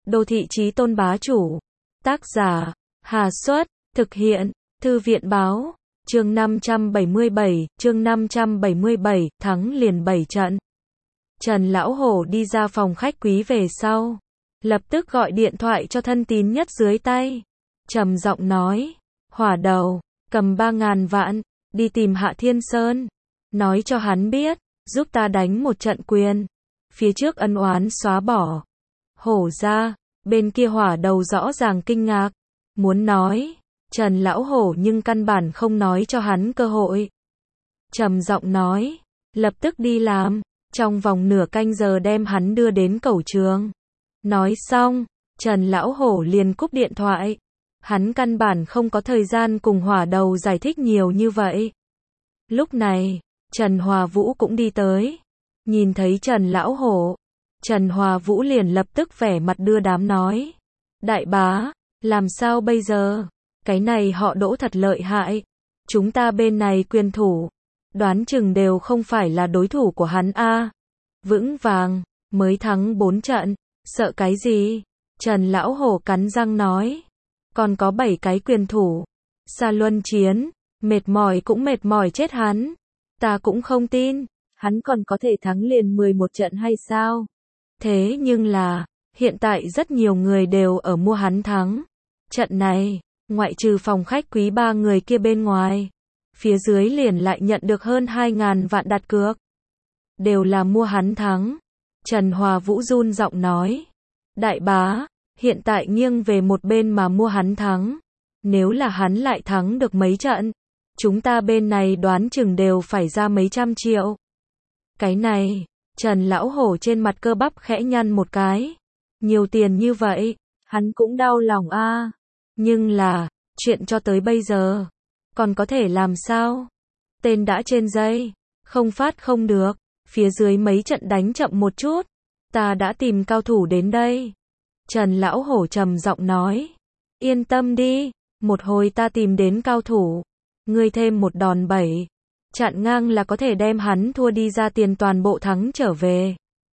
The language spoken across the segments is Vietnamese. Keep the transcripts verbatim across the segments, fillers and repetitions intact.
Đô thị chí tôn bá chủ. Tác giả, Hà Xuất, thực hiện, Thư viện báo, chương năm trăm bảy mươi bảy, chương năm trăm bảy mươi bảy, thắng liền bảy trận. Trần Lão Hổ đi ra phòng khách quý về sau, lập tức gọi điện thoại cho thân tín nhất dưới tay, trầm giọng nói, Hỏa Đầu, cầm ba ngàn vạn, đi tìm Hạ Thiên Sơn, nói cho hắn biết, giúp ta đánh một trận quyền, phía trước ân oán xóa bỏ. Hổ ra, bên kia Hỏa Đầu rõ ràng kinh ngạc, muốn nói, Trần Lão Hổ nhưng căn bản không nói cho hắn cơ hội. Trầm giọng nói, lập tức đi làm, trong vòng nửa canh giờ đem hắn đưa đến cổng trường. Nói xong, Trần Lão Hổ liền cúp điện thoại. Hắn căn bản không có thời gian cùng Hỏa Đầu giải thích nhiều như vậy. Lúc này, Trần Hòa Vũ cũng đi tới. Nhìn thấy Trần Lão Hổ, Trần Hòa Vũ liền lập tức vẻ mặt đưa đám nói. Đại bá, làm sao bây giờ? Cái này họ Đỗ thật lợi hại. Chúng ta bên này quyền thủ, đoán chừng đều không phải là đối thủ của hắn a. Vững vàng, mới thắng bốn trận, sợ cái gì? Trần Lão Hổ cắn răng nói. Còn có bảy cái quyền thủ. Xa luân chiến, mệt mỏi cũng mệt mỏi chết hắn. Ta cũng không tin, hắn còn có thể thắng liền mười một trận hay sao? Thế nhưng là, hiện tại rất nhiều người đều ở mua hắn thắng. Trận này, ngoại trừ phòng khách quý ba người kia bên ngoài, phía dưới liền lại nhận được hơn hai ngàn vạn đặt cược. Đều là mua hắn thắng. Trần Hòa Vũ run giọng nói. Đại bá, hiện tại nghiêng về một bên mà mua hắn thắng. Nếu là hắn lại thắng được mấy trận, chúng ta bên này đoán chừng đều phải ra mấy trăm triệu. Cái này, Trần Lão Hổ trên mặt cơ bắp khẽ nhăn một cái. Nhiều tiền như vậy, hắn cũng đau lòng a. Nhưng là, chuyện cho tới bây giờ, còn có thể làm sao? Tên đã trên dây, không phát không được, phía dưới mấy trận đánh chậm một chút, ta đã tìm cao thủ đến đây. Trần Lão Hổ trầm giọng nói, yên tâm đi, một hồi ta tìm đến cao thủ, ngươi thêm một đòn bẩy, chặn ngang là có thể đem hắn thua đi ra tiền toàn bộ thắng trở về.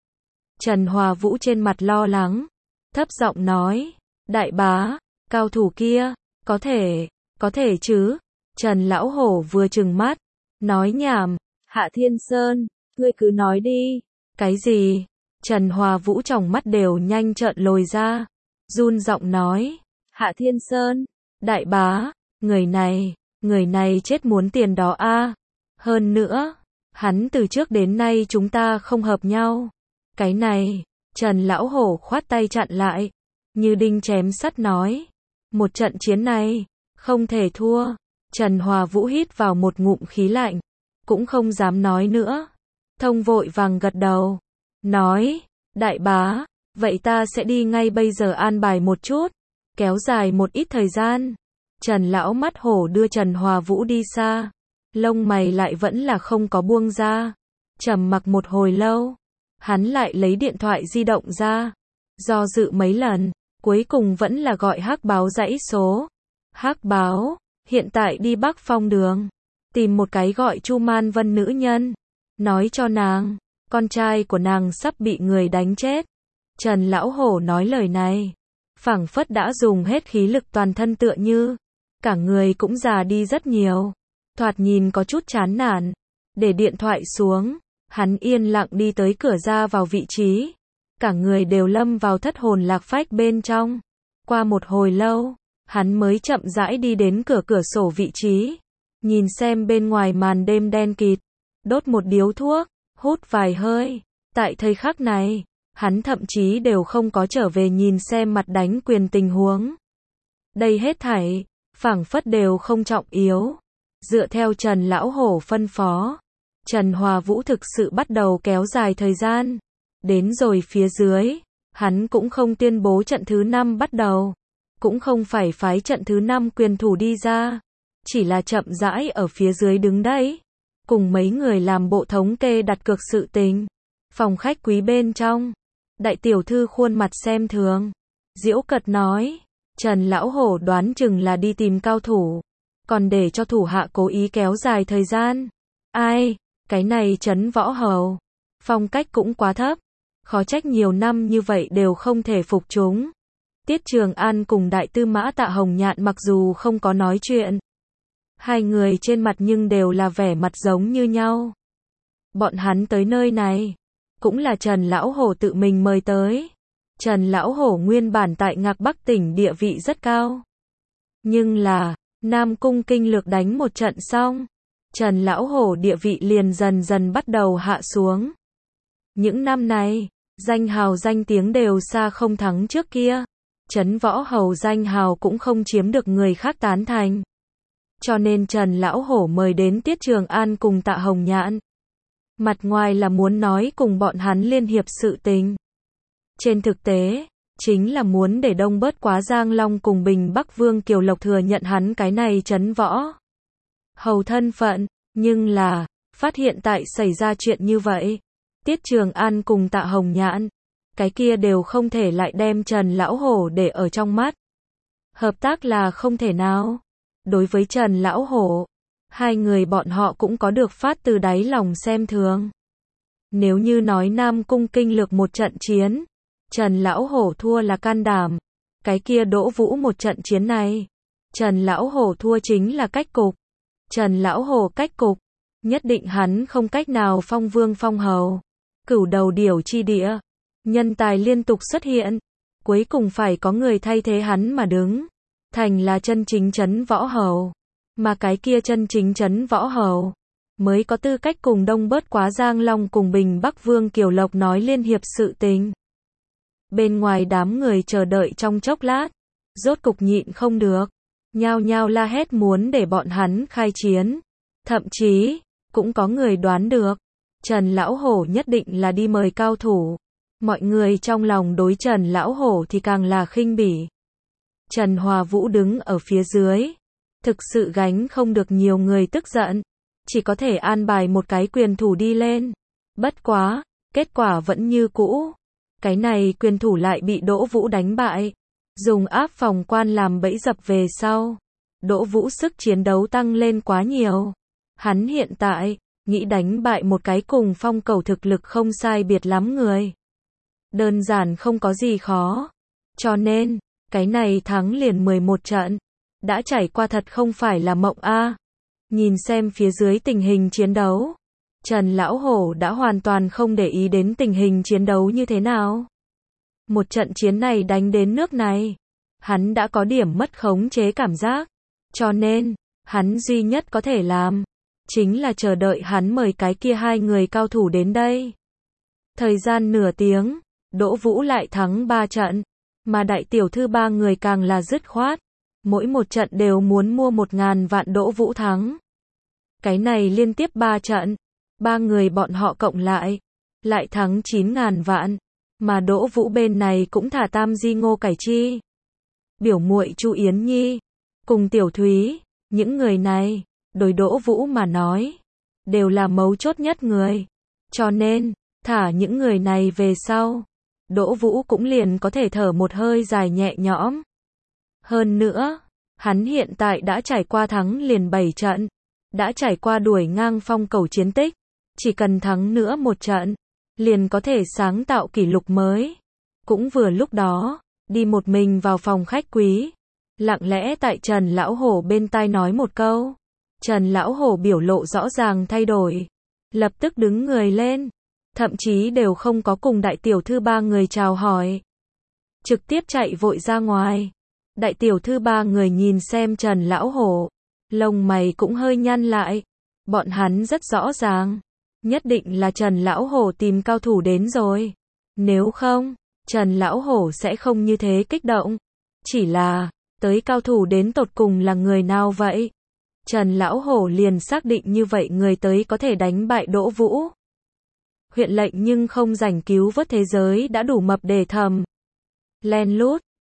Trần Hòa Vũ trên mặt lo lắng, thấp giọng nói, đại bá, cao thủ kia, có thể, có thể chứ. Trần Lão Hổ vừa trừng mắt, nói nhảm, Hạ Thiên Sơn, ngươi cứ nói đi. Cái gì? Trần Hòa Vũ tròng mắt đều nhanh trợn lồi ra, run giọng nói, Hạ Thiên Sơn, đại bá, người này, người này chết muốn tiền đó a. Hơn nữa, hắn từ trước đến nay chúng ta không hợp nhau. Cái này, Trần Lão Hổ khoát tay chặn lại, như đinh chém sắt nói, một trận chiến này, không thể thua. Trần Hòa Vũ hít vào một ngụm khí lạnh, cũng không dám nói nữa. Thông vội vàng gật đầu, nói, đại bá, vậy ta sẽ đi ngay bây giờ an bài một chút, kéo dài một ít thời gian. Trần Lão mắt hổ đưa Trần Hòa Vũ đi xa, lông mày lại vẫn là không có buông ra. Trầm mặc một hồi lâu, hắn lại lấy điện thoại di động ra, do dự mấy lần, cuối cùng vẫn là gọi Hắc Báo dãy số. Hắc Báo, hiện tại đi Bắc Phong đường, tìm một cái gọi Chu Man Vân nữ nhân, nói cho nàng, con trai của nàng sắp bị người đánh chết. Trần Lão Hổ nói lời này, phảng phất đã dùng hết khí lực toàn thân tựa như, cả người cũng già đi rất nhiều, thoạt nhìn có chút chán nản. Để điện thoại xuống, hắn yên lặng đi tới cửa ra vào vị trí, cả người đều lâm vào thất hồn lạc phách bên trong. Qua một hồi lâu, hắn mới chậm rãi đi đến cửa cửa sổ vị trí, nhìn xem bên ngoài màn đêm đen kịt, đốt một điếu thuốc, hút vài hơi. Tại thời khắc này, hắn thậm chí đều không có trở về nhìn xem mặt đánh quyền tình huống. Đây hết thảy, phảng phất đều không trọng yếu. Dựa theo Trần Lão Hổ phân phó, Trần Hòa Vũ thực sự bắt đầu kéo dài thời gian. Đến rồi phía dưới, hắn cũng không tuyên bố trận thứ năm bắt đầu, cũng không phải phái trận thứ năm quyền thủ đi ra, chỉ là chậm rãi ở phía dưới đứng đấy, cùng mấy người làm bộ thống kê đặt cược sự tình. Phòng khách quý bên trong, đại tiểu thư khuôn mặt xem thường, giễu cợt nói, Trần Lão Hổ đoán chừng là đi tìm cao thủ, còn để cho thủ hạ cố ý kéo dài thời gian. Ai, cái này Trấn Võ Hầu, phong cách cũng quá thấp, khó trách nhiều năm như vậy đều không thể phục chúng. Tiết Trường An cùng Đại Tư Mã Tạ Hồng Nhạn mặc dù không có nói chuyện, hai người trên mặt nhưng đều là vẻ mặt giống như nhau. Bọn hắn tới nơi này, cũng là Trần Lão Hổ tự mình mời tới. Trần Lão Hổ nguyên bản tại Ngạc Bắc tỉnh địa vị rất cao. Nhưng là, Nam Cung Kinh Lược đánh một trận xong, Trần Lão Hổ địa vị liền dần dần bắt đầu hạ xuống. Những năm này, danh hào danh tiếng đều xa không thắng trước kia. Trấn Võ Hầu danh hào cũng không chiếm được người khác tán thành. Cho nên Trần Lão Hổ mời đến Tiết Trường An cùng Tạ Hồng Nhạn. Mặt ngoài là muốn nói cùng bọn hắn liên hiệp sự tình. Trên thực tế, chính là muốn để Đông bớt quá Giang Long cùng Bình Bắc Vương Kiều Lộc thừa nhận hắn cái này Trấn Võ Hầu thân phận. Nhưng là, phát hiện tại xảy ra chuyện như vậy, Tiết Trường An cùng Tạ Hồng Nhạn, cái kia đều không thể lại đem Trần Lão Hổ để ở trong mắt. Hợp tác là không thể nào. Đối với Trần Lão Hổ, hai người bọn họ cũng có được phát từ đáy lòng xem thường. Nếu như nói Nam Cung Kinh Lược một trận chiến, Trần Lão Hổ thua là can đảm, cái kia Đỗ Vũ một trận chiến này, Trần Lão Hổ thua chính là cách cục. Trần Lão Hổ cách cục, nhất định hắn không cách nào phong vương phong hầu, cửu đầu điểu chi địa, nhân tài liên tục xuất hiện, cuối cùng phải có người thay thế hắn mà đứng, thành là chân chính Trấn Võ Hầu, mà cái kia chân chính Trấn Võ Hầu mới có tư cách cùng Đông bớt quá Giang Long cùng Bình Bắc Vương Kiều Lộc nói liên hiệp sự tình. Bên ngoài đám người chờ đợi trong chốc lát, rốt cục nhịn không được, nhao nhao la hét muốn để bọn hắn khai chiến. Thậm chí, cũng có người đoán được, Trần Lão Hổ nhất định là đi mời cao thủ. Mọi người trong lòng đối Trần Lão Hổ thì càng là khinh bỉ. Trần Hòa Vũ đứng ở phía dưới, thực sự gánh không được nhiều người tức giận, chỉ có thể an bài một cái quyền thủ đi lên. Bất quá, kết quả vẫn như cũ. Cái này quyền thủ lại bị Đỗ Vũ đánh bại. Dùng áp phòng quan làm bẫy dập về sau, Đỗ Vũ sức chiến đấu tăng lên quá nhiều. Hắn hiện tại, nghĩ đánh bại một cái cùng Phong Cẩu thực lực không sai biệt lắm người. Đơn giản không có gì khó. Cho nên, cái này thắng liền mười một trận. Đã trải qua thật không phải là mộng a. Nhìn xem phía dưới tình hình chiến đấu, Trần Lão Hổ đã hoàn toàn không để ý đến tình hình chiến đấu như thế nào. Một trận chiến này đánh đến nước này, hắn đã có điểm mất khống chế cảm giác. Cho nên, hắn duy nhất có thể làm, chính là chờ đợi hắn mời cái kia hai người cao thủ đến đây. Thời gian nửa tiếng, Đỗ Vũ lại thắng ba trận, mà đại tiểu thư ba người càng là dứt khoát. Mỗi một trận đều muốn mua một ngàn vạn Đỗ Vũ thắng. Cái này liên tiếp ba trận, ba người bọn họ cộng lại, lại thắng chín ngàn vạn. Mà Đỗ Vũ bên này cũng thả Tam Di Ngô Cải Chi, biểu muội Chu Yến Nhi, cùng Tiểu Thúy, những người này, đối Đỗ Vũ mà nói, đều là mấu chốt nhất người. Cho nên, thả những người này về sau, Đỗ Vũ cũng liền có thể thở một hơi dài nhẹ nhõm. Hơn nữa, hắn hiện tại đã trải qua thắng liền bảy trận, đã trải qua đuổi ngang Phong Cẩu chiến tích, chỉ cần thắng nữa một trận, liền có thể sáng tạo kỷ lục mới. Cũng vừa lúc đó, đi một mình vào phòng khách quý, lặng lẽ tại Trần Lão Hổ bên tai nói một câu. Trần Lão Hổ biểu lộ rõ ràng thay đổi, lập tức đứng người lên, thậm chí đều không có cùng đại tiểu thư ba người chào hỏi, trực tiếp chạy vội ra ngoài. Đại tiểu thư ba người nhìn xem Trần Lão Hổ, lông mày cũng hơi nhăn lại. Bọn hắn rất rõ ràng, nhất định là Trần Lão Hổ tìm cao thủ đến rồi. Nếu không, Trần Lão Hổ sẽ không như thế kích động. Chỉ là, tới cao thủ đến tột cùng là người nào vậy? Trần Lão Hổ liền xác định như vậy người tới có thể đánh bại Đỗ Vũ. Huyện lệnh nhưng không rảnh cứu vớt thế giới đã đủ mập để thầm. Len lút,